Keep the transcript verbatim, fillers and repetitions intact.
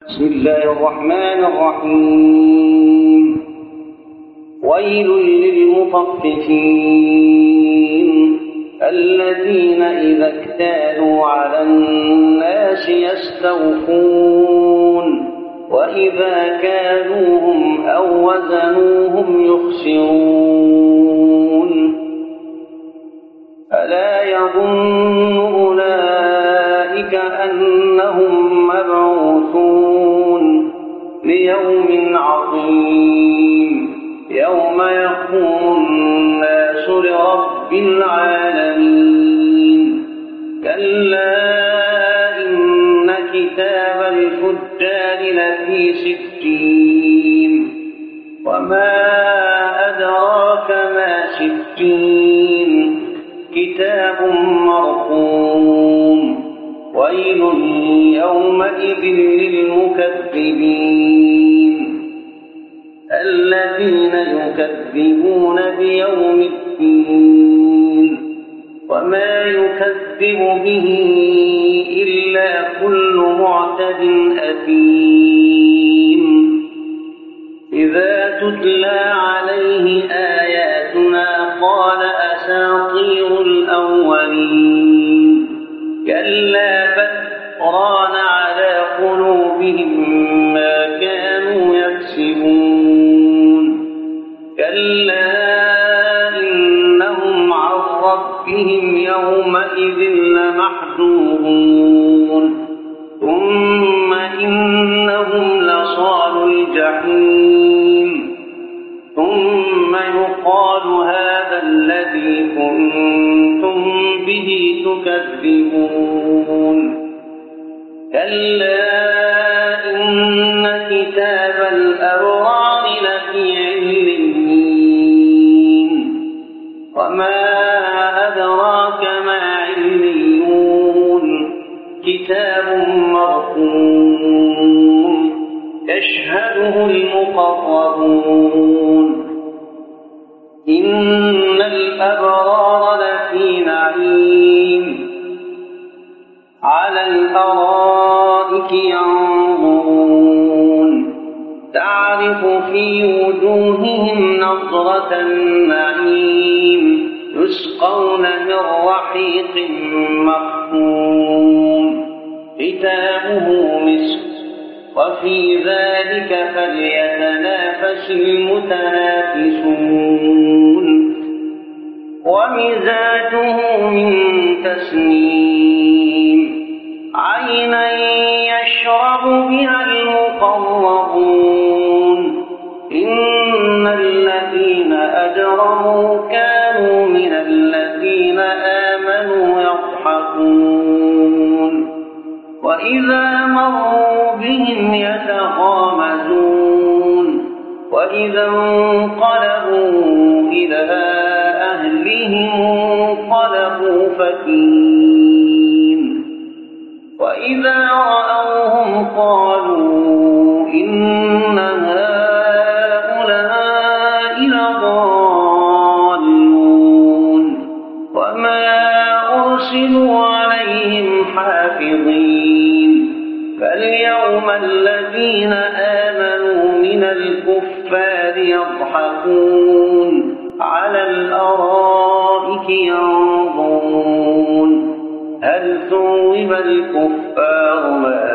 بسم الله الرحمن الرحيم. ويل للمطففين الذين إذا اكتالوا على الناس يستوفون وإذا كالوهم أو وزنوهم يخسرون. ألا يظن أولئك أنهم مبعوثون ليوم عظيم يوم يقوم الناس لرب العالمين. كلا إن كتاب الفجار لفي سجين وما أدراك ما سجين كتاب مرقوم. ويل يومئذ للمكذبين الذين يكذبون بيوم الدين وما يكذب به إلا كل معتد أثيم. إذا تتلى عليه آياتنا قال أساطير الأولين. كلا بل ران على قلوبهم ما كانوا يكسبون. كلا إنهم عن ربهم يومئذ لمحجوبون. ثم إنهم لصالوا الجحيم. ثم يقال هذا الذي كنتم به تكذبون. كلا إن كتاب الأبرار لفي عليين وما أدراك ما عليون كتاب مرقوم يشهده المقربون. إن الأبرار لفي نعيم على الأرائك ينظرون تعرف في وجوههم نضرة النعيم يسقون من رحيق مختوم ختامه مسك وفي ذلك فليتنافس المتنافسون. ومزاجه من تسنيم عينا يشرب بها المقربون. إن الذين أجرموا كانوا من الذين آمنوا يضحكون وإذا مروا بهم يتغامزون وإذا انقلبوا إلى أهلهم انقلبوا فكين وإذا رأوهم قالوا إن هؤلاء لضالون وما أرسلوا عليهم حافظين. فاليوم الذين آمنوا من الكفار يضحكون على الأرائك ينظرون هل ثوب الكفار ما